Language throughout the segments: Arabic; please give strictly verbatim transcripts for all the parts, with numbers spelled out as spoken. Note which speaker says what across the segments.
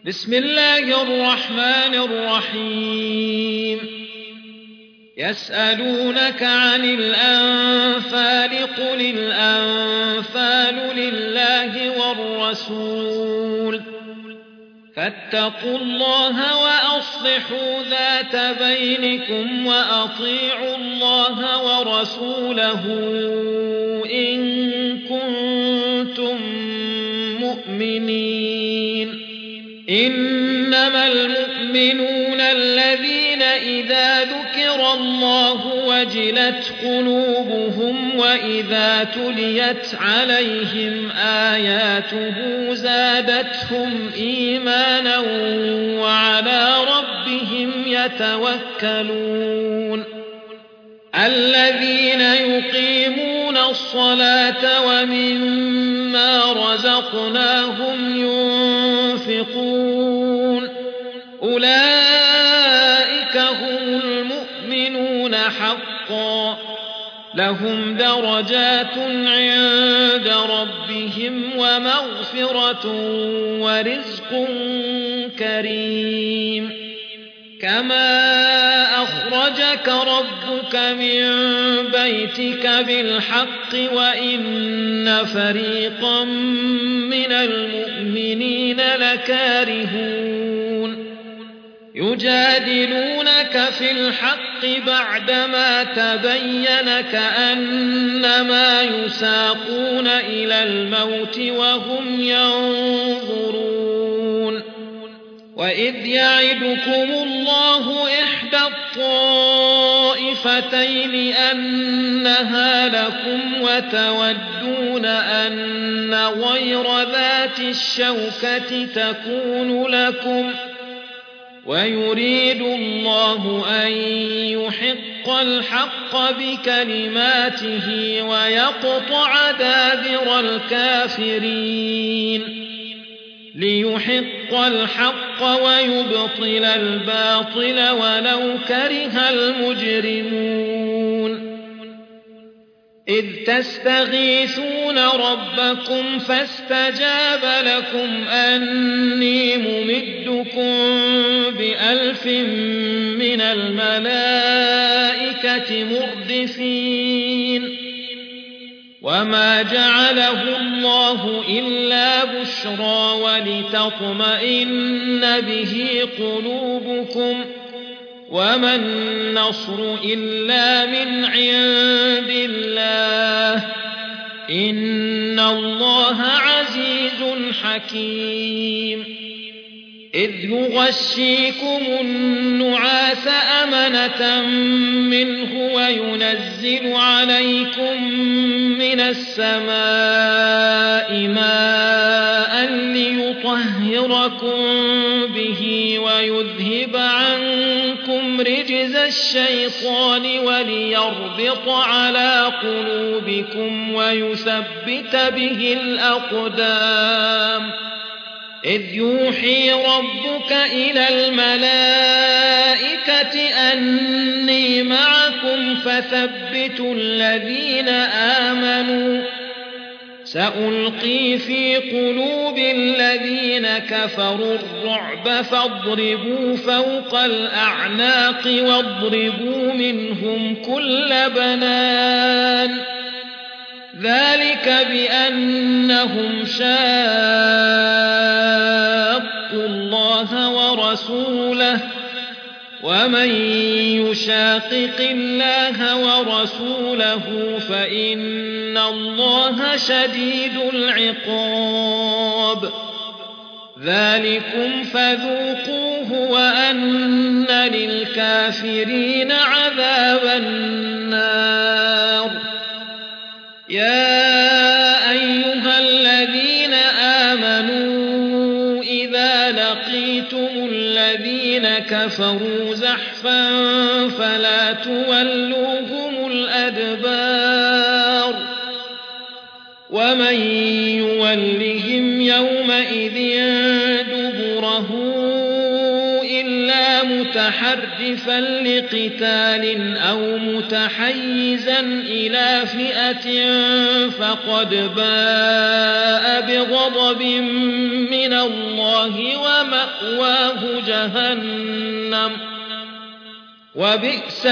Speaker 1: بسم الله الرحمن الرحيم يسألونك عن الأنفال قل الأنفال لله والرسول فاتقوا الله وأصلحوا ذات بينكم وأطيعوا الله ورسوله إن كنتم مؤمنين إنما المؤمنون الذين إذا ذكر الله وجلت قلوبهم وإذا تليت عليهم آياته زادتهم إيمانا وعلى ربهم يتوكلون الذين يقيمون الصلاة ومما رزقناهم ينفقون أولئك هم المؤمنون حقا لهم درجات عند ربهم ومغفرة ورزق كريم كما أخرجك ربك من بيتك بالحق وإن فريقا من المؤمنين لكارهون يجادلونك في الحق بعدما تبين كأنما يساقون إلى الموت وهم ينظرون وإذ يعدكم الله إحدى الطائفتين أنها لكم وتودون أن غير ذات الشوكة تكون لكم ويريد الله أن يحق الحق بكلماته ويقطع دابر الكافرين ليحق الحق ويبطل الباطل ولو كره المجرمون إذ تستغيثون ربكم فاستجاب لكم أني ممدكم بألف من الملائكة مردفين وما جعله الله إلا بشرى ولتطمئن به قلوبكم وما النصر إلا من عند الله إن الله عزيز حكيم إذ يغشيكم النعاس أمنة منه وينزل عليكم من السماء ماء ليطهركم به ويذهب عنكم رجز الشيطان وليربط على قلوبكم ويثبت به الأقدام إذ يوحي ربك إلى الملائكة أني معكم فثبتوا الذين آمنوا سألقي في قلوب الذين كفروا الرعب فاضربوا فوق الأعناق واضربوا منهم كل بنان ذلك بأنهم شاقوا الله ورسوله ومن يشاقق الله ورسوله فإن الله شديد العقاب ذلكم فذوقوه وأن للكافرين عذاب النار يا أيها الذين آمنوا إذا لقيتم الذين كفروا زحفا فلا تولوهم الأدبار ومن يولهم يومئذ دبره إلا متحرفا لقتال أو متحيزا إلى فئة فقد باء بغضب من الله ومأواه جهنم وبئس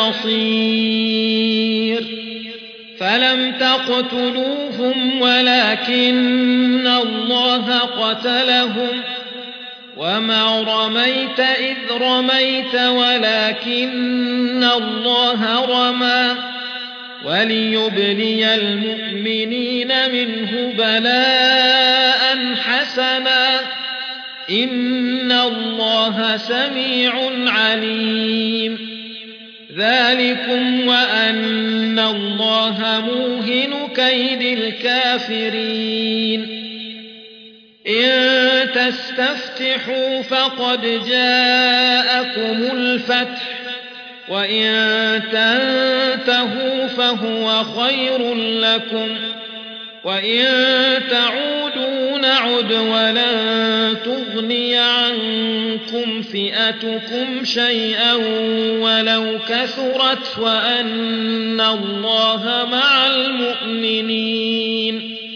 Speaker 1: المصير فلم تقتلوهم ولكن الله قتلهم وما رميت إذ رميت ولكن الله رمى وليبلي المؤمنين منه بلاء حسنا إن الله سميع عليم ذلكم وأن الله موهن كيد الكافرين إن تستفتحوا فقد جاءكم الفتح وإن تنتهوا فهو خير لكم وإن تعودوا نعد ولن تغني عنكم فئتكم شيئا ولو كثرت وأن الله مع المؤمنين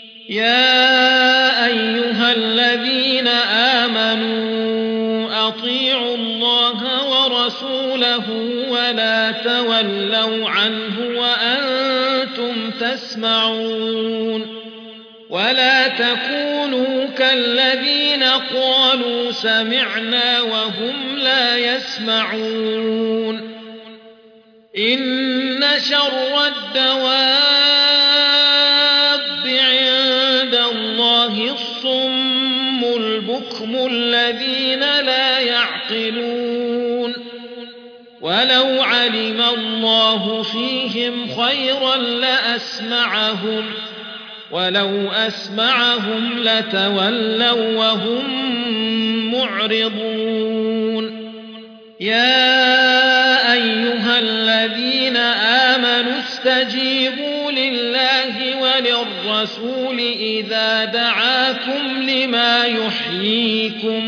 Speaker 1: يا أيها الذين آمنوا أطيعوا الله ورسوله ولا تولوا عنه وأنتم تسمعون ولا تكونوا كالذين قالوا سمعنا وهم لا يسمعون إن شر الدواب عند الله الصم البكم الذين لا يعقلون ولو علم الله فيهم خيرا لأسمعهم ولو أسمعهم لتولوا وهم معرضون يا أيها الذين آمنوا استجيبوا لله وللرسول إذا دعاكم لما يحييكم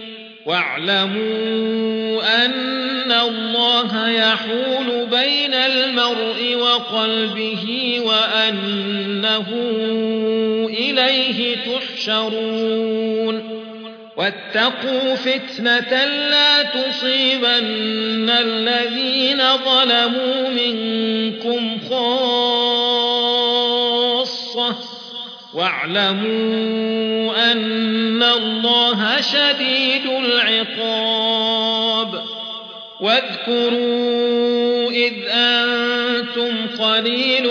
Speaker 1: واعلموا أن الله يحول بين المرء وقلبه وأنه إليه تحشرون واتقوا فتنة لا تصيبن الذين ظلموا منكم خاصة واعلموا أن الله شديد العقاب واذكروا إذ أنتم قليل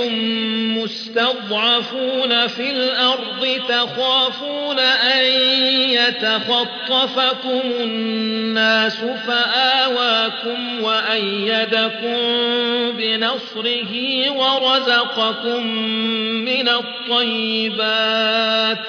Speaker 1: مستضعفون في الأرض تخافون أن يتخطفكم الناس فآواكم وأيدكم بنصره ورزقكم من الطيبات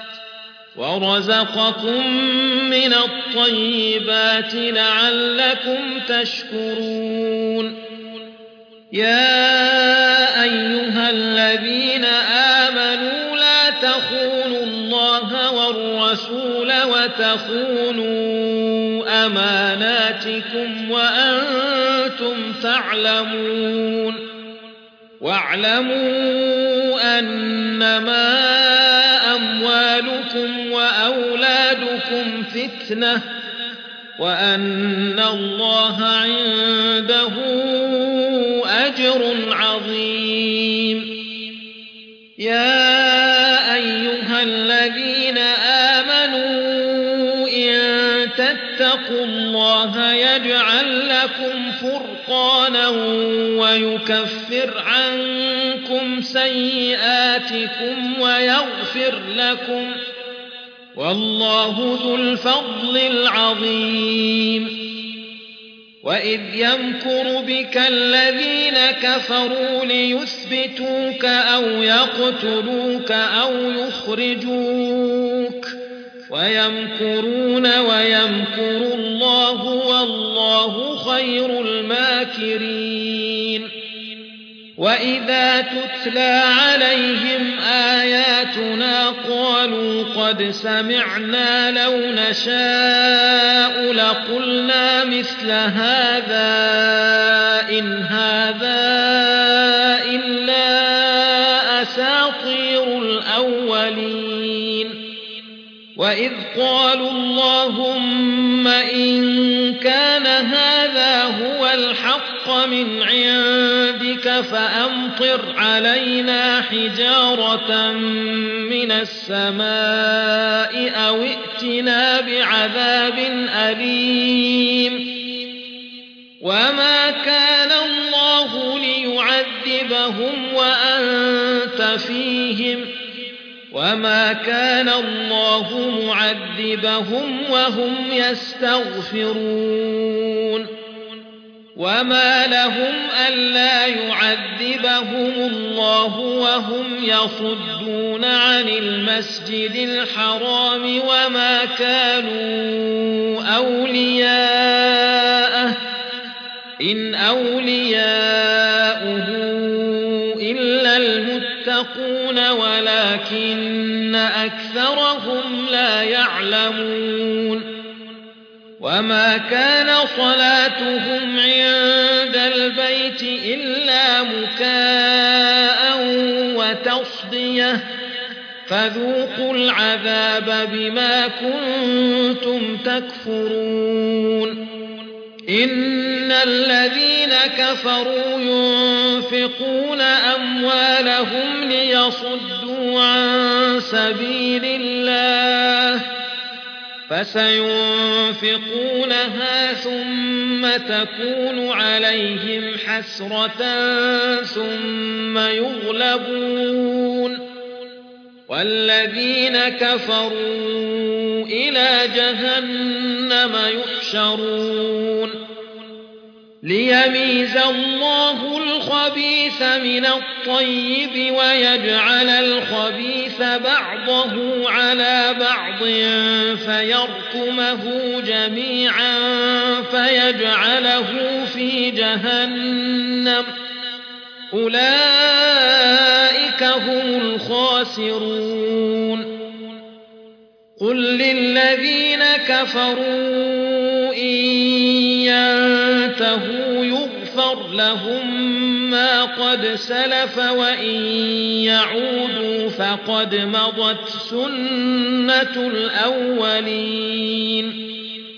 Speaker 1: ورزقكم من الطيبات لعلكم تشكرون يا أيها الذين آمنوا لا تخونوا الله والرسول وتخونوا أماناتكم وأنتم تعلمون واعلموا أنما أموالكم وأولادكم فتنة وأن الله عنده أجر عظيم يا أيها الذين آمنوا إن تتقوا الله يجعل لكم فرقانا ويكفر عنكم سيئاتكم ويغفر لكم والله ذو الفضل العظيم وإذ يمكر بك الذين كفروا ليثبتوك أو يقتلوك أو يخرجوك ويمكرون ويمكر الله والله خير الماكرين وإذا تتلى عليهم آياتنا قالوا قد سمعنا لو نشاء لقلنا مثل هذا إن هذا إلا أساطير الأولين وإذ قالوا اللهم إن كان هذا هو الحق من عندك فأمطر علينا حجارة من السماء أو ائتنا بعذاب أليم وما كان الله ليعذبهم وأنت فيهم وما كان الله معذبهم وهم يستغفرون وما لهم ألا يعذبهم الله وهم يصدون عن المسجد الحرام وما كانوا أولياءه إن أولياؤه إلا المتقون ولكن أكثرهم لا يعلمون وما كان صلاتهم عند البيت إلا مكاء وتصدية فذوقوا العذاب بما كنتم تكفرون إن الذين كفروا ينفقون أموالهم ليصدوا عن سبيل الله فسينفقونها ثم تكون عليهم حسرة ثم يغلبون والذين كفروا إلى جهنم يحشرون ليميز الله الخبيث من الطيب ويجعل الخبيث بعضه على بعض فيركمه جميعا فيجعله في جهنم أولئك هم الخاسرون قل للذين كفروا إن ينتهوا يغفر لهم ما قد سلف وإن يعودوا فقد مضت سنة الأولين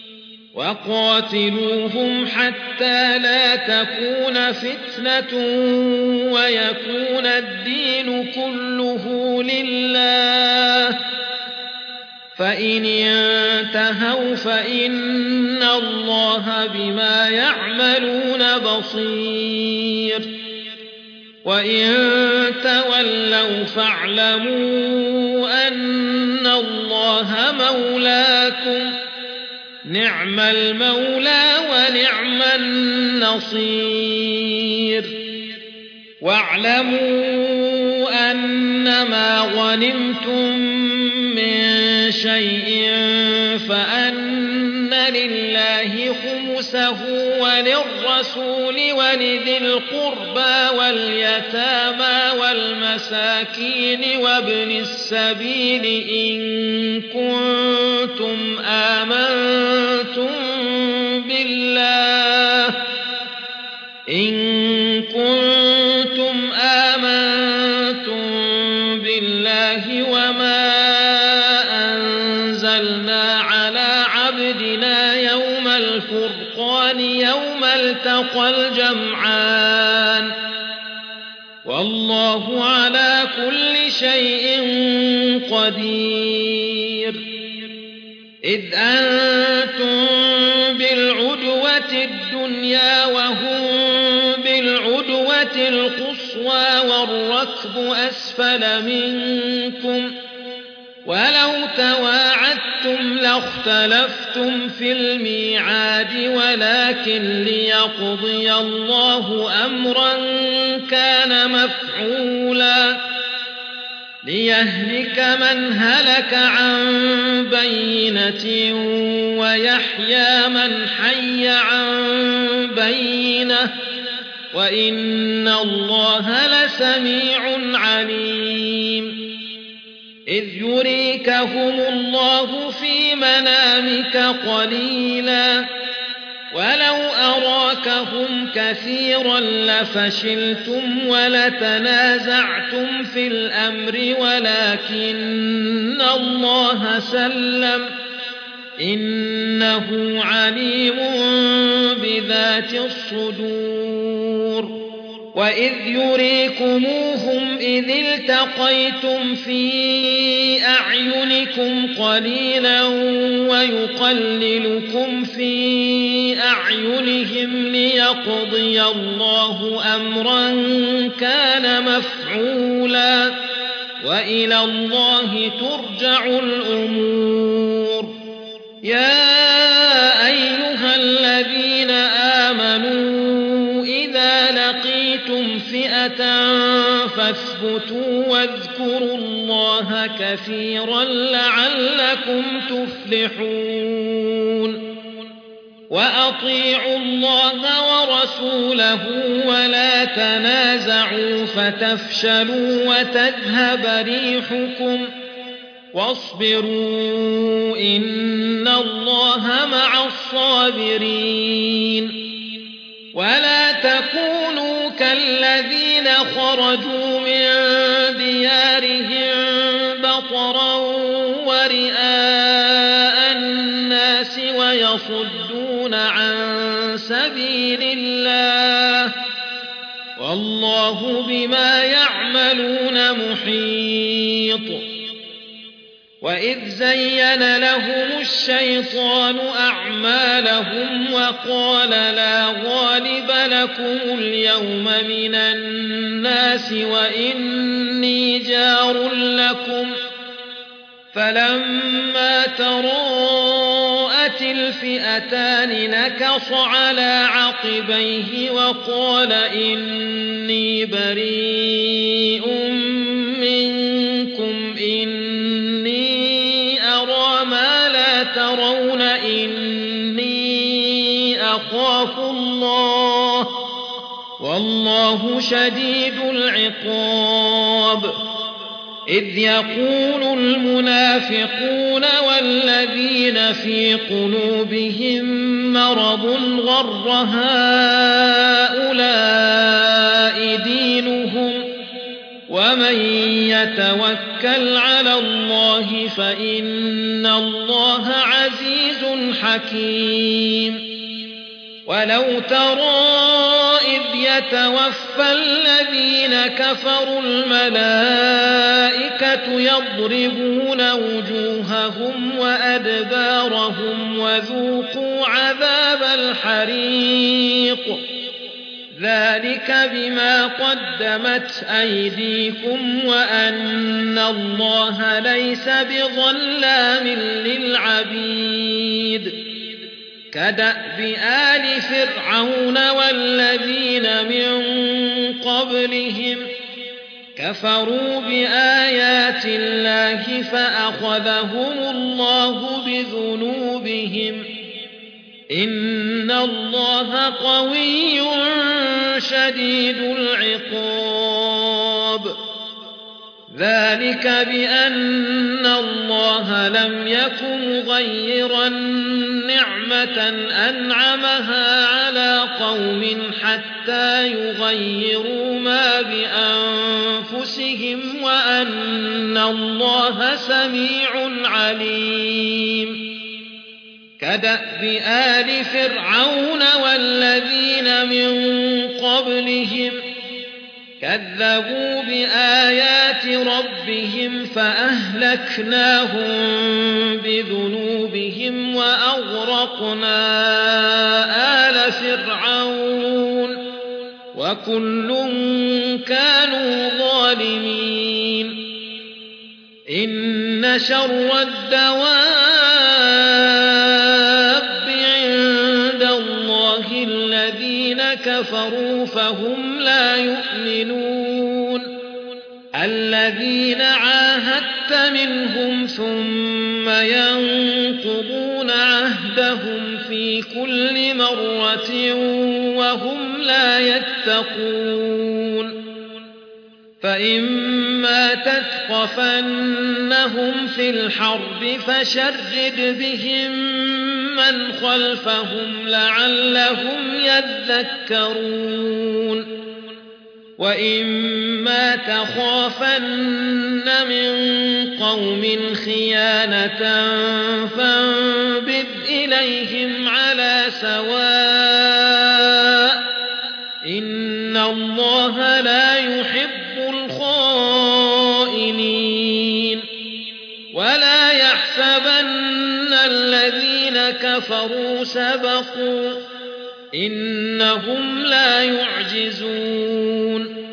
Speaker 1: وقاتلوهم حتى لا تكون فتنة ويكون الدين كله لله فإن انتهوا فإن الله بما يعملون بصير وإن تولوا فاعلموا أن الله مولاكم نعم المولى ونعم النصير واعلموا أنما غنمتم من شيء فأن لله خمسه وللرسول ولذي القربى واليتامى والمساكين وابن السبيل إن كنتم آمنتم بالله إن كنتم آمنتم بالله وما أنزلنا على عبدنا يوم الفرقان يوم التقى الجمعان والله على كل شيء قدير إذ أنتم بالعدوة الدنيا وهم بالعدوة القصوى والركب أسفل منكم ولو تواعدتم لاختلفتم في الميعاد ولكن ليقضي الله أمرا كان مفعولا ليهلك من هلك عن بينة ويحيى من حي عن بينة وإن الله لسميع عليم إذ يريكهم الله في منامك قليلا ولو أراكهم كثيرا لفشلتم ولتنازعتم في الأمر ولكن الله سلم إنه عليم بذات الصدور وإذ يريكموهم إذ التقيتم في أعينكم قليلا ويقللكم في أعينهم ليقضي الله أمرا كان مفعولا وإلى الله ترجع الأمور يا أيها الذين آمنوا إذا لقيتم فئة فاثبتوا واذكروا الله كثيرا لعلكم تفلحون وأطيعوا الله ورسوله ولا تنازعوا فتفشلوا وتذهب ريحكم واصبروا إن الله مع الصابرين ولا تكونوا كالذين خرجوا من ديارهم بطرا ورئاء الناس ويصدون عن سبيل الله والله بما يعملون محيط وإذ زين لهم الشيطان أعمالهم وقال لا غالب لكم اليوم من الناس وإني جار لكم فلما تراءت الفئتان نكص على عقبيه وقال إني بريء منكم إني أرى ما لا ترون إني أخاف الله والله شديد العقاب إذ يقول المنافقون والذين في قلوبهم مرض غر هؤلاء دينهم ومن يتوكل على الله فإن الله عزيز حكيم ولو ترى إذ يتوفى الذين كفروا الملائكة يضربون وجوههم وأدبارهم وذوقوا عذاب الحريق ذلك بما قدمت أيديكم وأن الله ليس بظلام للعبيد كدأب آل فرعون والذين من قبلهم كفروا بآيات الله فأخذهم الله بذنوبهم إن الله قوي شديد العقاب ذلك بأن الله لم يكن مغيرا نعمة أنعمها على قوم حتى يغيروا ما بأنفسهم وأن الله سميع عليم كدأب آل فرعون والذين من قبلهم كذبوا بآيات ربهم فأهلكناهم بذنوبهم وأغرقنا آل فرعون وكل كانوا ظالمين إن شر الدواب عند الله الذين كفروا فهم لا يؤمنون الذين عاهدت منهم ثم ينقضون عهدهم عهدهم في كل مرة وهم لا يتقون فإما تثقفنهم في الحرب فشرد بهم من خلفهم لعلهم يذكرون وإما تخافن من قوم خيانة فانبذ إليهم على سواء إن الله لا يحب الخائنين ولا يحسبن الذين كفروا سبقوا إنهم لا يعجزون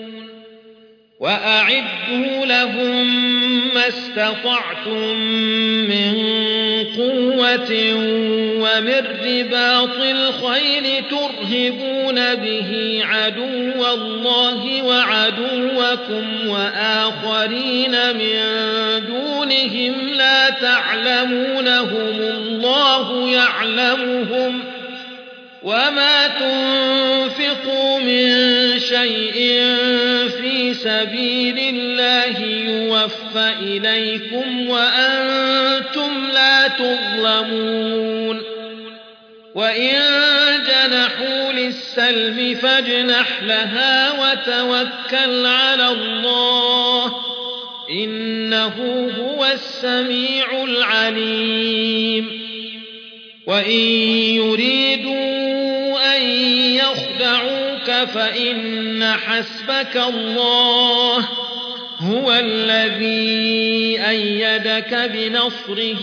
Speaker 1: وأعدوا لهم ما استطعتم من قوة ومن رباط الخيل ترهبون به عدو الله وعدوكم وآخرين من دونهم لا تعلمونهم الله يعلمهم وما تنفقوا من شيء في سبيل الله يوفى إليكم وأنتم لا تظلمون وإن جنحوا للسلم فاجنح لها وتوكل على الله إنه هو السميع العليم وإن يريدوا أن يخدعوك فإن حسبك الله هو الذي أيدك بنصره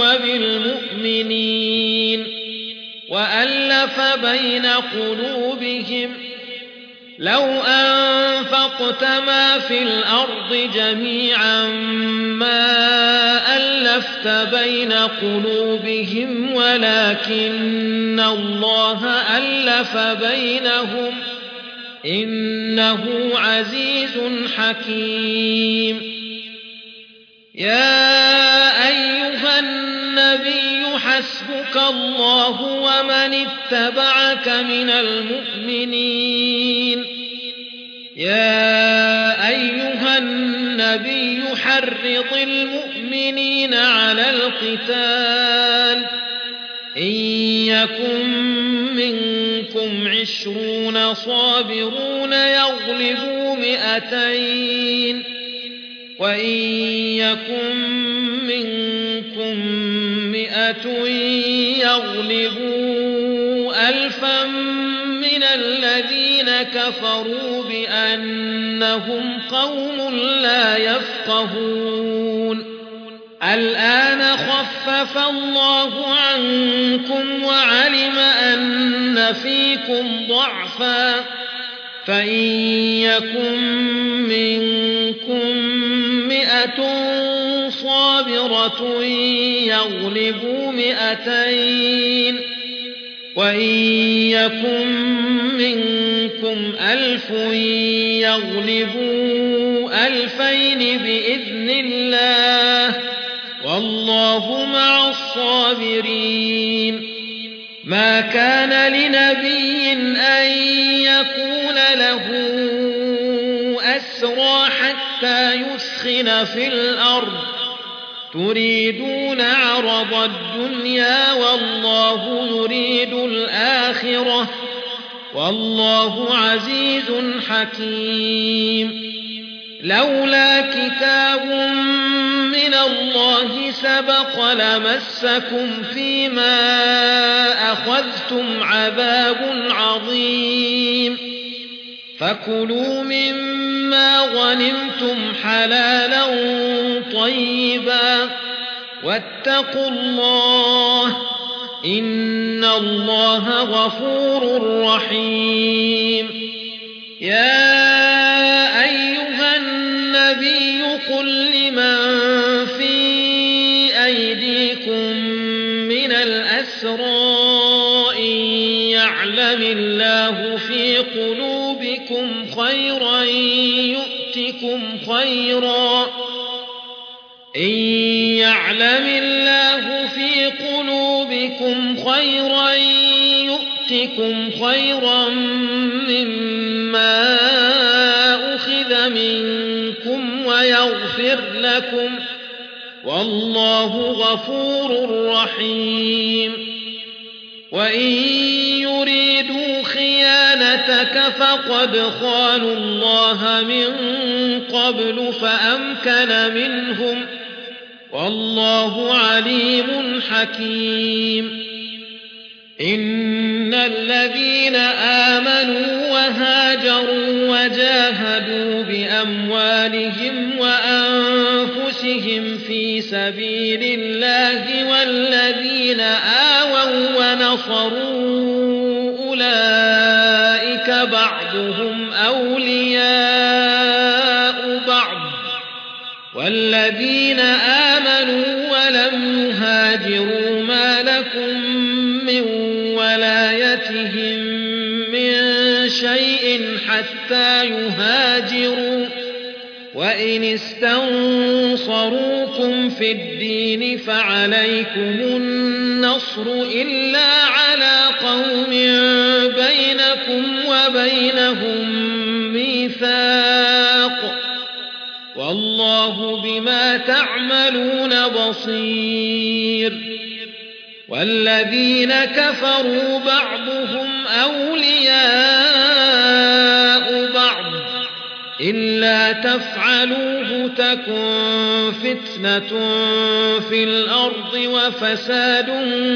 Speaker 1: وبالمؤمنين وألف بين قلوبهم لو أنفقت ما في الأرض جميعا ما ألفت بين قلوبهم ولكن الله ألف بينهم إنه عزيز حكيم يا أيها النبي حسبك الله ومن اتبعك من المؤمنين يا أيها النبي حرض المؤمنين على القتال إن يكن منكم عشرون صابرون يغلبوا مئتين وإن يكن منكم مئة يغلبوا ألفا من الذين كفروا بأنهم قوم لا يفقهون الآن خفف الله عنكم وعلم أن فيكم ضعفا فإن يكن منكم مئة صابرة يغلبوا مئتين وإن يكن منكم ألف يغلبوا ألفين بإذن الله والله مع الصابرين ما كان لنبي أن يكون له أسرى حتى يسخن في الأرض تريدون عرض الدنيا والله يريد الآخرة والله عزيز حكيم لولا كتاب من الله سبق لمسكم فيما أخذتم عذاب عظيم فكلوا مما غنمتم حلالا طيبا واتقوا الله إن الله غفور رحيم يا أيها النبي قل لمن في أيديكم من الأسرى إن يعلم الله في قلوبكم خيرا يؤتكم خيرا إن يعلم الله في قلوبكم خيرا يؤتكم خيرا مما أخذ منكم ويغفر لكم والله غفور رحيم وإن يريدوا خيانتك فقد خانوا الله من قبل فأمكن منهم والله عليم حكيم إن الذين آمنوا وهاجروا وجاهدوا بأموالهم وأنفسهم في سبيل الله والذين آووا ونصروا أولئك بعضهم أولياء بعض والذين آمنوا ولم يهاجروا ما لكم من ولايتهم من شيء حتى يهاجروا وإن استنصروكم في الدين فعليكم النصر إلا على قوم بينكم وبينهم ميثاق والله بما تعملون بصير والذين كفروا بعضهم أولياء بعض إلا تفعلوه تكن فتنة في الأرض وفساد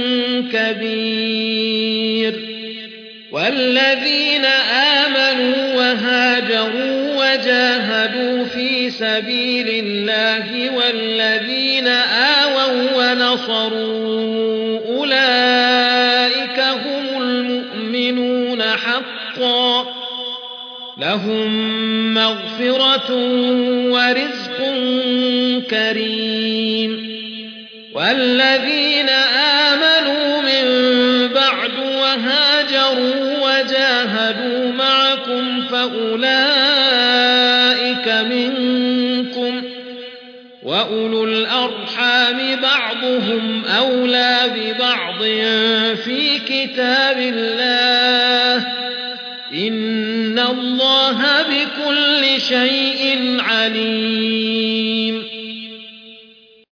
Speaker 1: كبير والذين آمنوا وهاجروا وجاهدوا في سبيل الله والذين آووا ونصروا أولئك هم المؤمنون حقا لهم مغفرة ورزق كريم والذين آمنوا من بعد وهاجروا وجاهدوا معكم فأولئك منكم وأولو الأرحام بعضهم أولى ببعض في كتاب الله إن الله بكل شيء عليم